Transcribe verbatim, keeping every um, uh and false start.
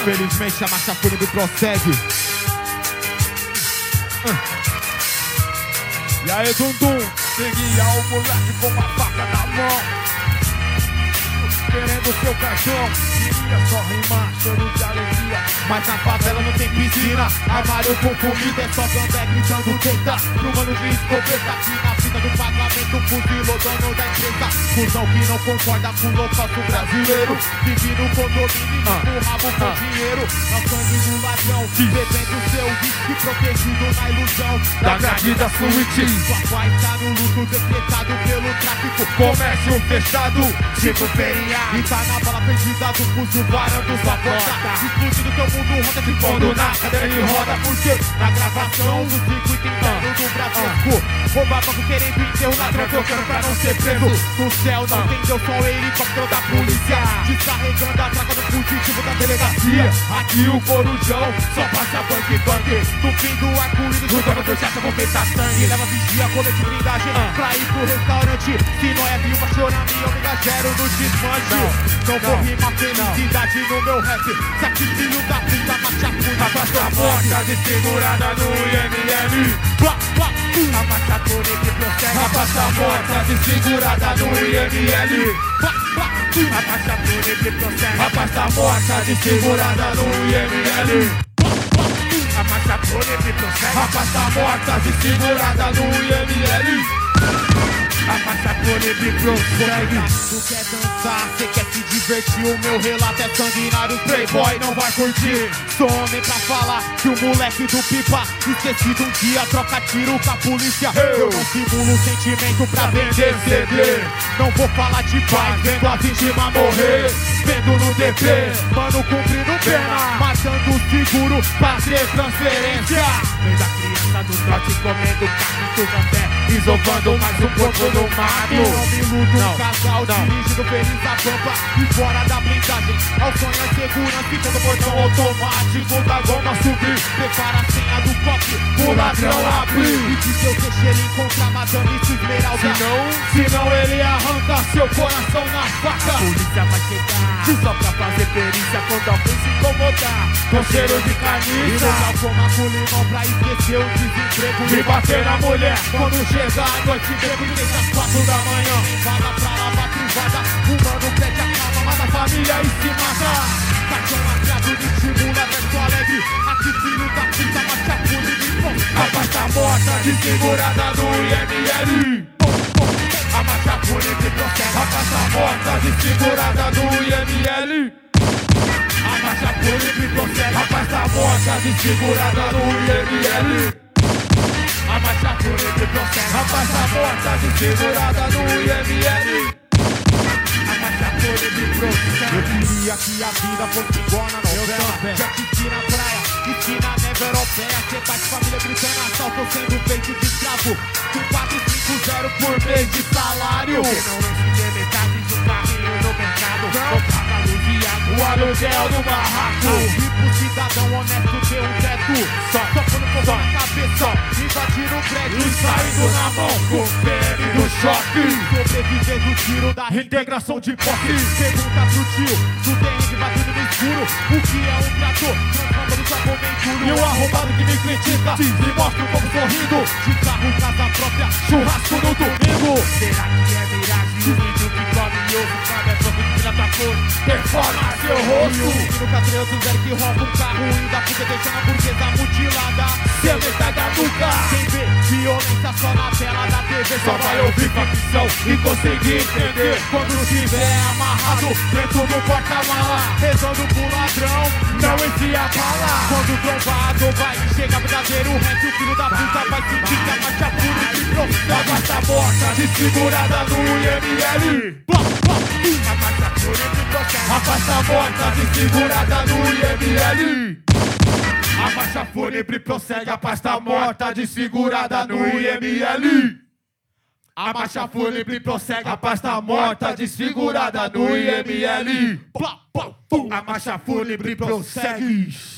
Infelizmente a marcha fúnebre prossegue. E aí, Dundum, seguia o moleque com uma faca na mão, querendo seu caixão. Queria só rimar, choro de alegria, mas na favela não tem piscina. Armário com comida, é só gambé gritando tenta. Pro mano de escopeta, aqui na fita do pagamento, fuzilou dono da empresa. Cusão que não concorda com o louco brasileiro. Vive no condomínio, ah, no rabo com ah. dinheiro. É o sangue do ladrão, bebendo seu whisky, protegido na ilusão da grade da suíte. Sua pai tá no luto decretado pelo tráfico. Comércio fechado, tipo feriado. E tá na bala perdida do fuzil varando sua porta. Explodindo teu mundo, roda te pondo na cadeira de roda. Porque na gravação do circuito interno do Bradesco, rouba banco querendo enterro, ladrão trocando pra não ser preso. No céu não tem Deus, só o helicóptero da polícia descarregando a placa do fugitivo da delegacia. Aqui o corujão só passa punk punk. No fim do arco-íris, o dono do chata vão pensar sangue. E leva vigia, colete blindagem pra ir pro restaurante. Se não é viúva, chora minha, ômega zero no desmanche. Não vou rimar felicidade no meu rap. Se aqui filho da puta, marcha puta, afasta a porta de segurada no I M L. Blá, blá, a marcha fúnebre prossegue, afasta a porta de segurada no I M L. Blá, blá, a marcha fúnebre prossegue, afasta a porta de segurada no I M L. A marcha fúnebre prossegue, afasta a porta de segurada no I M L. A marcha fúnebre prossegue. Tu quer dançar, cê quer se divertir. O meu relato é sanguinário, playboy não vai curtir. Sou homem pra falar que o moleque do pipa esquecido um dia troca tiro com a polícia. Eu não simulo sentimento pra vender C D. Não vou falar de paz, vendo a vítima morrer. Vendo no D P, mano cumprindo pena, matando seguro pra ter transferência. Vendo a criança do norte comendo carne do café, desovando mais um corpo no mato. E não me iludo, um casal não. Dirigindo feliz a pampa e fora da blindagem. Ao sonho é segurança e todo portão automático da goma subir. Prepara a senha do coque, o ladrão abrir. E que seu teixeira encontra madame esmeralda. Se não, se não ele arranca seu coração na faca. A polícia vai chegar só pra fazer perícia quando alguém se incomodar com cheiro de carniça. E fumar com limão pra esquecer o desemprego. E bater na mulher quando chegar a noite bebo desde as quatro da manhã. Vaga pra lavar privada, o mano pede a calma, mata a família e se mata. Cachorro lacrado de Timula, verso alegre. Aqui filho da puta, marcha fúnebre. Abaixa a morta de segurada no I M L. A marcha fúnebre prossegue, afasta a porta de segurada no I M L. A marcha fúnebre prossegue, afasta a porta de segurada no I M L. A marcha fúnebre prossegue, afasta a porta de segurada no I M L. A marcha fúnebre prossegue. Eu queria que a vida fosse igual na novela. Já que na praia, esquina neve europeia. Cê tá de família gritando assalto, sendo feito de escravo. Com quatro cinco zero por mês de salário. Que não enche metade de um carrinho no mercado. Não paga luz e água, o aluguel no barraco. E pro cidadão honesto ter um teto. Só, só quando for na cabeça, invadir o prédio e saindo na mão com o P M do choque. Sobreviver do tiro da reintegração de posse. Pergunta pro tio, do terreno batendo no escuro. O que é um trator? Transforma no sabor venturo. E o arrombado que me critica me mostra um pouco sorrindo. De carro, casa própria, churrasco no domingo. Será que é miragem? O vídeo que come ovo, cada é pouco de filha da cor. Performa seu rosto. E o menino catreoso zero que rouba um carro e da puta deixando a burguesa mutilada. Seu metade da nuca. Quem vê violência só na tela da T V só vai ouvir facção e conseguir entender. Quando estiver amarrado dentro do porta-mala, rezando pro ladrão, não enfia a bala. Quando o trombado vai chegar verdadeiro rap, o filho da puta vai sentir que a marcha fúnebre prossegue. A marcha morta de segurada no I M L. A marcha fúnebre prossegue. Afasta a morta de segurada no I M L. A marcha fúnebre prossegue, a pasta morta de segurada no I M L. A marcha fúnebre prossegue, a pasta morta desfigurada no I M L. A marcha fúnebre prossegue.